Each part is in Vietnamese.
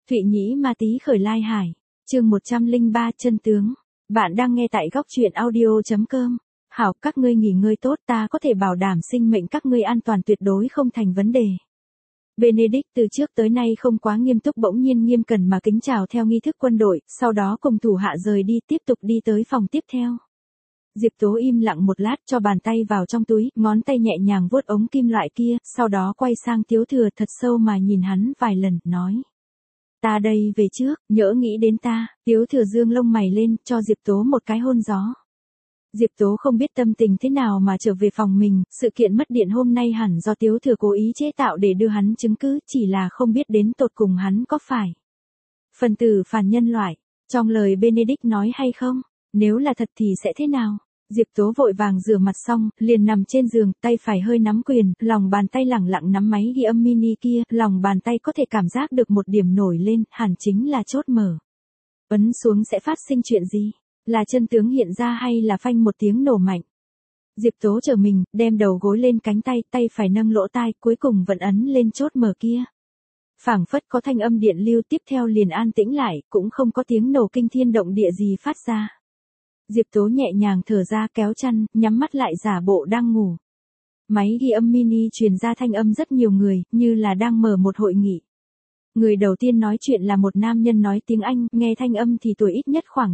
Thụy Nhĩ Ma Tý khởi lai hải. Chương 103 chân tướng. Bạn đang nghe tại góc truyện audio.com. Hảo, các ngươi nghỉ ngơi tốt, ta có thể bảo đảm sinh mệnh các ngươi an toàn tuyệt đối không thành vấn đề. Benedict từ trước tới nay không quá nghiêm túc bỗng nhiên nghiêm cẩn mà kính chào theo nghi thức quân đội, sau đó cùng thủ hạ rời đi tiếp tục đi tới phòng tiếp theo. Diệp Tố im lặng một lát cho bàn tay vào trong túi, ngón tay nhẹ nhàng vuốt ống kim loại kia, sau đó quay sang Tiếu Thừa thật sâu mà nhìn hắn vài lần, nói. Ta đây về trước, nhỡ nghĩ đến ta. Tiếu Thừa dương lông mày lên, cho Diệp Tố một cái hôn gió. Diệp Tố không biết tâm tình thế nào mà trở về phòng mình, sự kiện mất điện hôm nay hẳn do Tiếu Thừa cố ý chế tạo để đưa hắn chứng cứ, chỉ là không biết đến tột cùng hắn có phải phần tử phản nhân loại, trong lời Benedict nói hay không, nếu là thật thì sẽ thế nào. Diệp Tố vội vàng rửa mặt xong, liền nằm trên giường, tay phải hơi nắm quyền, lòng bàn tay lẳng lặng nắm máy ghi âm mini kia, lòng bàn tay có thể cảm giác được một điểm nổi lên, hẳn chính là chốt mở. Ấn xuống sẽ phát sinh chuyện gì? Là chân tướng hiện ra hay là phanh một tiếng nổ mạnh? Diệp Tố trở mình, đem đầu gối lên cánh tay, tay phải nâng lỗ tai, cuối cùng vẫn ấn lên chốt mở kia. Phảng phất có thanh âm điện lưu tiếp theo liền an tĩnh lại, cũng không có tiếng nổ kinh thiên động địa gì phát ra. Diệp Tố nhẹ nhàng thở ra kéo chăn, nhắm mắt lại giả bộ đang ngủ. Máy ghi âm mini truyền ra thanh âm rất nhiều người, như là đang mở một hội nghị. Người đầu tiên nói chuyện là một nam nhân nói tiếng Anh, nghe thanh âm thì tuổi ít nhất khoảng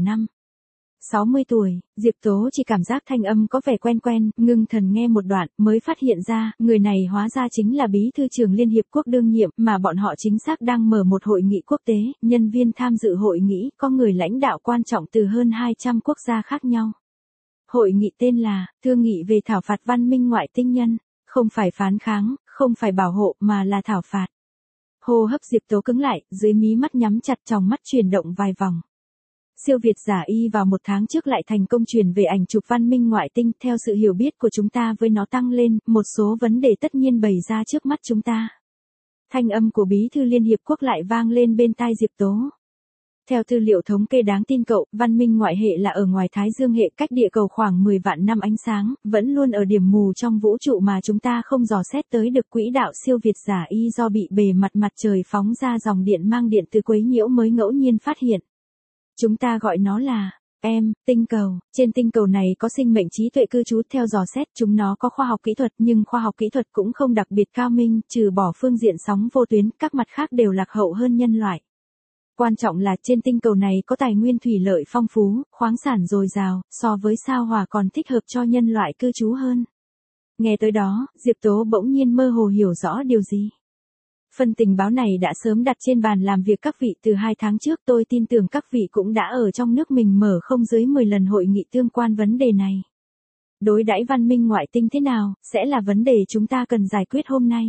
60 tuổi, Diệp Tố chỉ cảm giác thanh âm có vẻ quen quen, ngưng thần nghe một đoạn, mới phát hiện ra, người này hóa ra chính là Bí thư trưởng Liên Hiệp Quốc đương nhiệm, mà bọn họ chính xác đang mở một hội nghị quốc tế, nhân viên tham dự hội nghị, có người lãnh đạo quan trọng từ hơn 200 quốc gia khác nhau. Hội nghị tên là, Thương nghị về thảo phạt văn minh ngoại tinh nhân, không phải phán kháng, không phải bảo hộ, mà là thảo phạt. Hô hấp Diệp Tố cứng lại, dưới mí mắt nhắm chặt tròng mắt chuyển động vài vòng. Siêu Việt giả y vào một tháng trước lại thành công truyền về ảnh chụp văn minh ngoại tinh, theo sự hiểu biết của chúng ta với nó tăng lên, một số vấn đề tất nhiên bày ra trước mắt chúng ta. Thanh âm của Bí thư Liên Hiệp Quốc lại vang lên bên tai Diệp Tố. Theo tư liệu thống kê đáng tin cậy, văn minh ngoại hệ là ở ngoài Thái Dương hệ cách địa cầu khoảng 10 vạn năm ánh sáng, vẫn luôn ở điểm mù trong vũ trụ mà chúng ta không dò xét tới được quỹ đạo siêu việt giả y do bị bề mặt mặt trời phóng ra dòng điện mang điện từ quấy nhiễu mới ngẫu nhiên phát hiện. Chúng ta gọi nó là tinh cầu. Trên tinh cầu này có sinh mệnh trí tuệ cư trú, theo dò xét chúng nó có khoa học kỹ thuật nhưng khoa học kỹ thuật cũng không đặc biệt cao minh, trừ bỏ phương diện sóng vô tuyến, các mặt khác đều lạc hậu hơn nhân loại. Quan trọng là trên tinh cầu này có tài nguyên thủy lợi phong phú, khoáng sản dồi dào, so với sao Hỏa còn thích hợp cho nhân loại cư trú hơn. Nghe tới đó, Diệp Tố bỗng nhiên mơ hồ hiểu rõ điều gì. Phần tình báo này đã sớm đặt trên bàn làm việc các vị từ 2 tháng trước, tôi tin tưởng các vị cũng đã ở trong nước mình mở không dưới 10 lần hội nghị tương quan vấn đề này. Đối đãi văn minh ngoại tinh thế nào, sẽ là vấn đề chúng ta cần giải quyết hôm nay.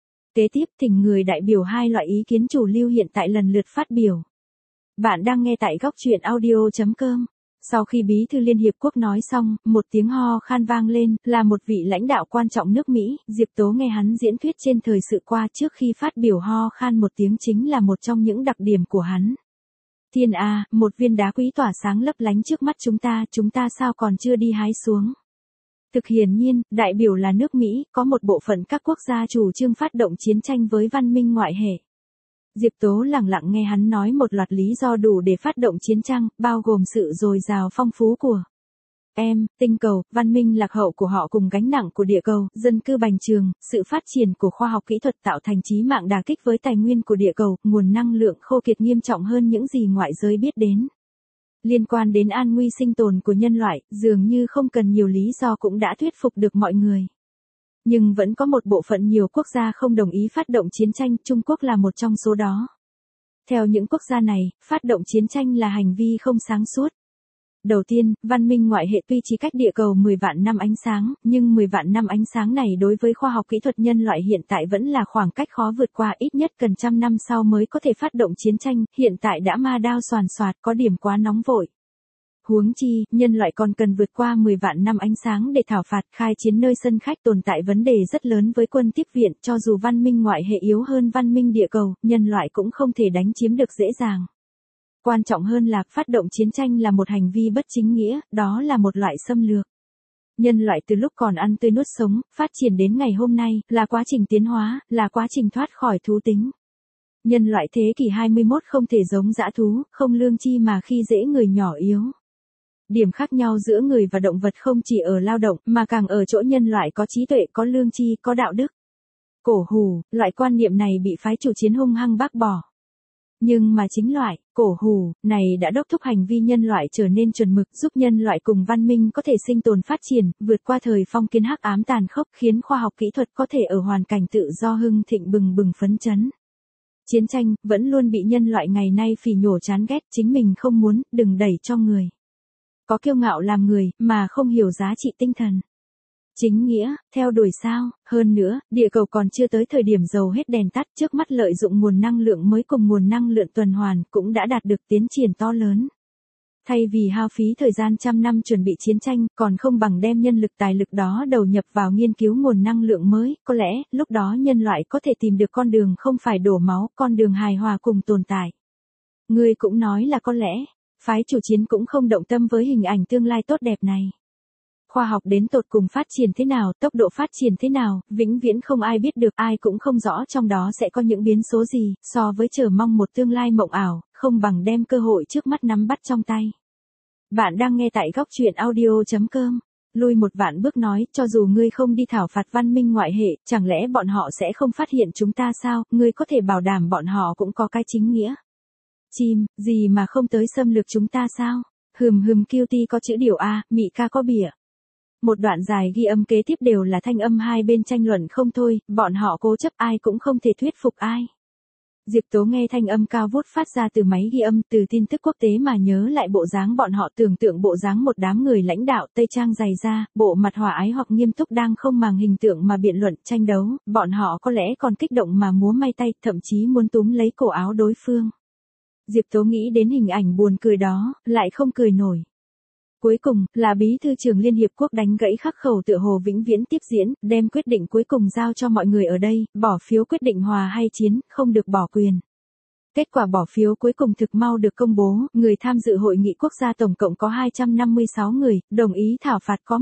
Kế tiếp thỉnh người đại biểu hai loại ý kiến chủ lưu hiện tại lần lượt phát biểu. Bạn đang nghe tại góc truyện audio.com. Sau khi Bí thư Liên Hiệp Quốc nói xong, một tiếng ho khan vang lên, là một vị lãnh đạo quan trọng nước Mỹ, Diệp Tố nghe hắn diễn thuyết trên thời sự qua trước khi phát biểu ho khan một tiếng chính là một trong những đặc điểm của hắn. Thiên A, một viên đá quý tỏa sáng lấp lánh trước mắt chúng ta sao còn chưa đi hái xuống. Thực hiển nhiên, đại biểu là nước Mỹ, có một bộ phận các quốc gia chủ trương phát động chiến tranh với văn minh ngoại hệ. Diệp Tố lặng lặng nghe hắn nói một loạt lý do đủ để phát động chiến tranh, bao gồm sự dồi dào phong phú của tinh cầu, văn minh lạc hậu của họ cùng gánh nặng của địa cầu, dân cư bành trường, sự phát triển của khoa học kỹ thuật tạo thành chí mạng đả kích với tài nguyên của địa cầu, nguồn năng lượng khô kiệt nghiêm trọng hơn những gì ngoại giới biết đến. Liên quan đến an nguy sinh tồn của nhân loại, dường như không cần nhiều lý do cũng đã thuyết phục được mọi người. Nhưng vẫn có một bộ phận nhiều quốc gia không đồng ý phát động chiến tranh, Trung Quốc là một trong số đó. Theo những quốc gia này, phát động chiến tranh là hành vi không sáng suốt. Đầu tiên, văn minh ngoại hệ tuy chỉ cách địa cầu 10 vạn năm ánh sáng, nhưng 10 vạn năm ánh sáng này đối với khoa học kỹ thuật nhân loại hiện tại vẫn là khoảng cách khó vượt qua, ít nhất cần trăm năm sau mới có thể phát động chiến tranh, hiện tại đã ma đao xoàn xoạt, có điểm quá nóng vội. Huống chi, nhân loại còn cần vượt qua 10 vạn năm ánh sáng để thảo phạt khai chiến nơi sân khách, tồn tại vấn đề rất lớn với quân tiếp viện, cho dù văn minh ngoại hệ yếu hơn văn minh địa cầu, nhân loại cũng không thể đánh chiếm được dễ dàng. Quan trọng hơn là phát động chiến tranh là một hành vi bất chính nghĩa, đó là một loại xâm lược. Nhân loại từ lúc còn ăn tươi nuốt sống, phát triển đến ngày hôm nay, là quá trình tiến hóa, là quá trình thoát khỏi thú tính. Nhân loại thế kỷ 21 không thể giống dã thú, không lương tri mà khi dễ người nhỏ yếu. Điểm khác nhau giữa người và động vật không chỉ ở lao động, mà càng ở chỗ nhân loại có trí tuệ, có lương tri, có đạo đức. Cổ hủ, loại quan niệm này bị phái chủ chiến hung hăng bác bỏ. Nhưng mà chính loại, cổ hủ, này đã đốc thúc hành vi nhân loại trở nên chuẩn mực, giúp nhân loại cùng văn minh có thể sinh tồn phát triển, vượt qua thời phong kiến hắc ám tàn khốc, khiến khoa học kỹ thuật có thể ở hoàn cảnh tự do hưng thịnh bừng bừng phấn chấn. Chiến tranh, vẫn luôn bị nhân loại ngày nay phỉ nhổ chán ghét, chính mình không muốn, đừng đẩy cho người. Có kiêu ngạo làm người, mà không hiểu giá trị tinh thần. Chính nghĩa, theo đuổi sao, hơn nữa, địa cầu còn chưa tới thời điểm dầu hết đèn tắt, trước mắt lợi dụng nguồn năng lượng mới cùng nguồn năng lượng tuần hoàn, cũng đã đạt được tiến triển to lớn. Thay vì hao phí thời gian trăm năm chuẩn bị chiến tranh, còn không bằng đem nhân lực tài lực đó đầu nhập vào nghiên cứu nguồn năng lượng mới, có lẽ, lúc đó nhân loại có thể tìm được con đường không phải đổ máu, con đường hài hòa cùng tồn tại. Ngươi cũng nói là có lẽ, phái chủ chiến cũng không động tâm với hình ảnh tương lai tốt đẹp này. Khoa học đến tột cùng phát triển thế nào, tốc độ phát triển thế nào, vĩnh viễn không ai biết được, ai cũng không rõ trong đó sẽ có những biến số gì, so với chờ mong một tương lai mộng ảo, không bằng đem cơ hội trước mắt nắm bắt trong tay. Bạn đang nghe tại góc truyện audio.com. Lui một vạn bước nói, cho dù ngươi không đi thảo phạt văn minh ngoại hệ, chẳng lẽ bọn họ sẽ không phát hiện chúng ta sao, ngươi có thể bảo đảm bọn họ cũng có cái chính nghĩa. Chim, gì mà không tới xâm lược chúng ta sao? QT có chữ điều A, mị ca có bỉa. Một đoạn dài ghi âm kế tiếp đều là thanh âm hai bên tranh luận không thôi, bọn họ cố chấp ai cũng không thể thuyết phục ai. Diệp Tố nghe thanh âm cao vút phát ra từ máy ghi âm, từ tin tức quốc tế mà nhớ lại bộ dáng bọn họ, tưởng tượng bộ dáng một đám người lãnh đạo tây trang dày da, bộ mặt hòa ái hoặc nghiêm túc đang không màng hình tượng mà biện luận, tranh đấu, bọn họ có lẽ còn kích động mà múa may tay, thậm chí muốn túm lấy cổ áo đối phương. Diệp Tố nghĩ đến hình ảnh buồn cười đó, lại không cười nổi. Cuối cùng, là Bí thư trưởng Liên Hiệp Quốc đánh gãy khắc khẩu tựa hồ vĩnh viễn tiếp diễn, đem quyết định cuối cùng giao cho mọi người ở đây, bỏ phiếu quyết định hòa hay chiến, không được bỏ quyền. Kết quả bỏ phiếu cuối cùng thực mau được công bố, người tham dự hội nghị quốc gia tổng cộng có 256 người, đồng ý thảo phạt có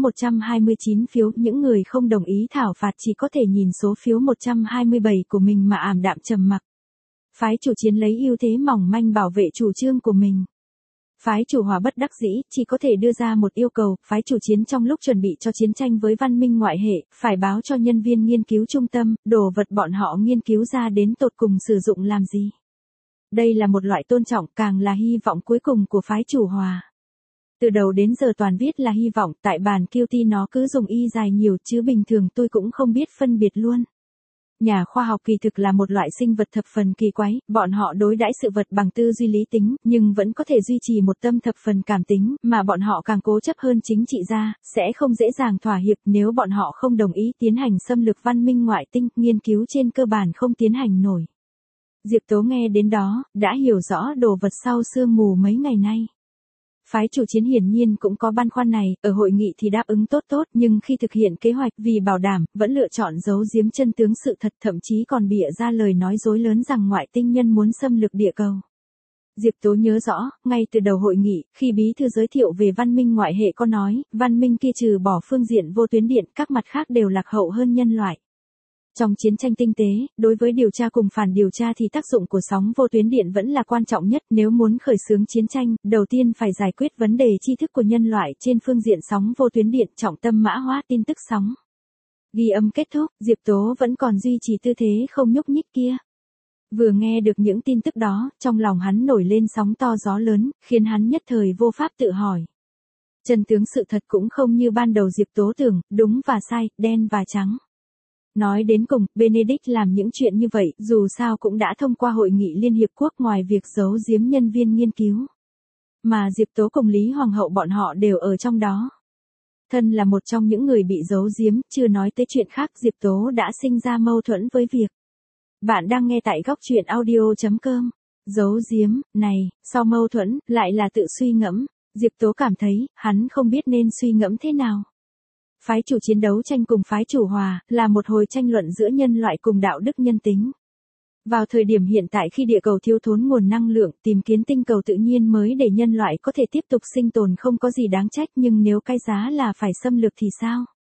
129 phiếu, những người không đồng ý thảo phạt chỉ có thể nhìn số phiếu 127 của mình mà ảm đạm trầm mặc. Phái chủ chiến lấy ưu thế mỏng manh bảo vệ chủ trương của mình. Phái chủ hòa bất đắc dĩ, chỉ có thể đưa ra một yêu cầu, phái chủ chiến trong lúc chuẩn bị cho chiến tranh với văn minh ngoại hệ, phải báo cho nhân viên nghiên cứu trung tâm, đồ vật bọn họ nghiên cứu ra đến tột cùng sử dụng làm gì. Đây là một loại tôn trọng, càng là hy vọng cuối cùng của phái chủ hòa. Từ đầu đến giờ toàn viết là hy vọng, tại bàn QT nó cứ dùng y dài nhiều chứ bình thường tôi cũng không biết phân biệt luôn. Nhà khoa học kỳ thực là một loại sinh vật thập phần kỳ quái, bọn họ đối đãi sự vật bằng tư duy lý tính, nhưng vẫn có thể duy trì một tâm thập phần cảm tính, mà bọn họ càng cố chấp hơn chính trị gia, sẽ không dễ dàng thỏa hiệp nếu bọn họ không đồng ý tiến hành xâm lược văn minh ngoại tinh, nghiên cứu trên cơ bản không tiến hành nổi. Diệp Tố nghe đến đó, đã hiểu rõ đồ vật sau sương mù mấy ngày nay. Phái chủ chiến hiển nhiên cũng có băn khoăn này, ở hội nghị thì đáp ứng tốt, nhưng khi thực hiện kế hoạch vì bảo đảm, vẫn lựa chọn giấu giếm chân tướng sự thật, thậm chí còn bịa ra lời nói dối lớn rằng ngoại tinh nhân muốn xâm lược địa cầu. Diệp Tố nhớ rõ, ngay từ đầu hội nghị, khi bí thư giới thiệu về văn minh ngoại hệ có nói, văn minh kia trừ bỏ phương diện vô tuyến điện, các mặt khác đều lạc hậu hơn nhân loại. Trong chiến tranh tinh tế, đối với điều tra cùng phản điều tra thì tác dụng của sóng vô tuyến điện vẫn là quan trọng nhất, nếu muốn khởi xướng chiến tranh, đầu tiên phải giải quyết vấn đề tri thức của nhân loại trên phương diện sóng vô tuyến điện, trọng tâm mã hóa tin tức sóng. Ghi âm kết thúc, Diệp Tố vẫn còn duy trì tư thế không nhúc nhích kia. Vừa nghe được những tin tức đó, trong lòng hắn nổi lên sóng to gió lớn, khiến hắn nhất thời vô pháp tự hỏi. Chân tướng sự thật cũng không như ban đầu Diệp Tố tưởng, đúng và sai, đen và trắng. Nói đến cùng, Benedict làm những chuyện như vậy, dù sao cũng đã thông qua hội nghị Liên Hiệp Quốc ngoài việc giấu giếm nhân viên nghiên cứu. Mà Diệp Tố cùng Lý Hoàng hậu bọn họ đều ở trong đó. Thân là một trong những người bị giấu giếm, chưa nói tới chuyện khác, Diệp Tố đã sinh ra mâu thuẫn với việc. Bạn đang nghe tại góc truyện audio.com. Giấu giếm, này, sau mâu thuẫn, lại là tự suy ngẫm. Diệp Tố cảm thấy, hắn không biết nên suy ngẫm thế nào. Phái chủ chiến đấu tranh cùng phái chủ hòa, là một hồi tranh luận giữa nhân loại cùng đạo đức nhân tính. Vào thời điểm hiện tại khi địa cầu thiếu thốn nguồn năng lượng, tìm kiếm tinh cầu tự nhiên mới để nhân loại có thể tiếp tục sinh tồn không có gì đáng trách, nhưng nếu cái giá là phải xâm lược thì sao?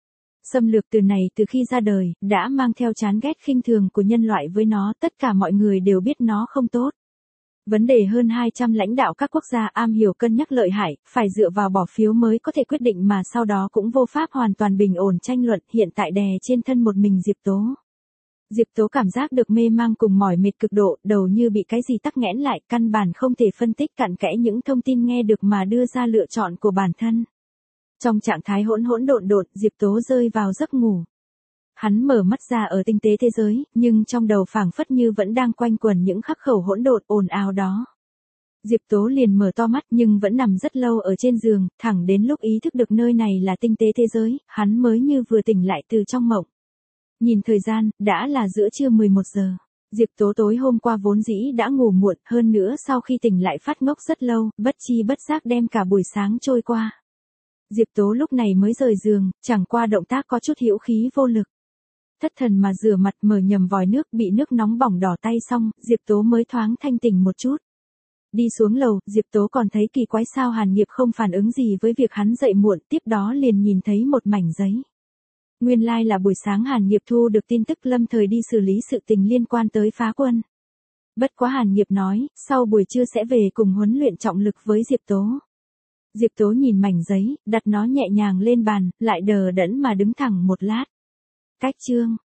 Xâm lược từ này từ khi ra đời, đã mang theo chán ghét khinh thường của nhân loại với nó, tất cả mọi người đều biết nó không tốt. Vấn đề hơn 200 lãnh đạo các quốc gia am hiểu cân nhắc lợi hại, phải dựa vào bỏ phiếu mới có thể quyết định mà sau đó cũng vô pháp hoàn toàn bình ổn tranh luận, hiện tại đè trên thân một mình Diệp Tố. Diệp Tố cảm giác được mê mang cùng mỏi mệt cực độ, đầu như bị cái gì tắc nghẽn lại, căn bản không thể phân tích cặn kẽ những thông tin nghe được mà đưa ra lựa chọn của bản thân. Trong trạng thái hỗn hỗn độn độn, Diệp Tố rơi vào giấc ngủ. Hắn mở mắt ra ở tinh tế thế giới, nhưng trong đầu phảng phất như vẫn đang quanh quẩn những khắc khẩu hỗn độn ồn ào đó. Diệp Tố liền mở to mắt nhưng vẫn nằm rất lâu ở trên giường, thẳng đến lúc ý thức được nơi này là tinh tế thế giới, hắn mới như vừa tỉnh lại từ trong mộng. Nhìn thời gian, đã là giữa trưa 11 giờ. Diệp Tố tối hôm qua vốn dĩ đã ngủ muộn, hơn nữa sau khi tỉnh lại phát ngốc rất lâu, bất chi bất giác đem cả buổi sáng trôi qua. Diệp Tố lúc này mới rời giường, chẳng qua động tác có chút hữu khí vô lực. Thất thần mà rửa mặt, mở nhầm vòi nước, bị nước nóng bỏng đỏ tay xong, Diệp Tố mới thoáng thanh tỉnh một chút. Đi xuống lầu, Diệp Tố còn thấy kỳ quái sao Hàn Nghiệp không phản ứng gì với việc hắn dậy muộn, tiếp đó liền nhìn thấy một mảnh giấy. Nguyên lai là buổi sáng Hàn Nghiệp thu được tin tức lâm thời đi xử lý sự tình liên quan tới phá quân. Bất quá Hàn Nghiệp nói, sau buổi trưa sẽ về cùng huấn luyện trọng lực với Diệp Tố. Diệp Tố nhìn mảnh giấy, đặt nó nhẹ nhàng lên bàn, lại đờ đẫn mà đứng thẳng một lát. Cách chương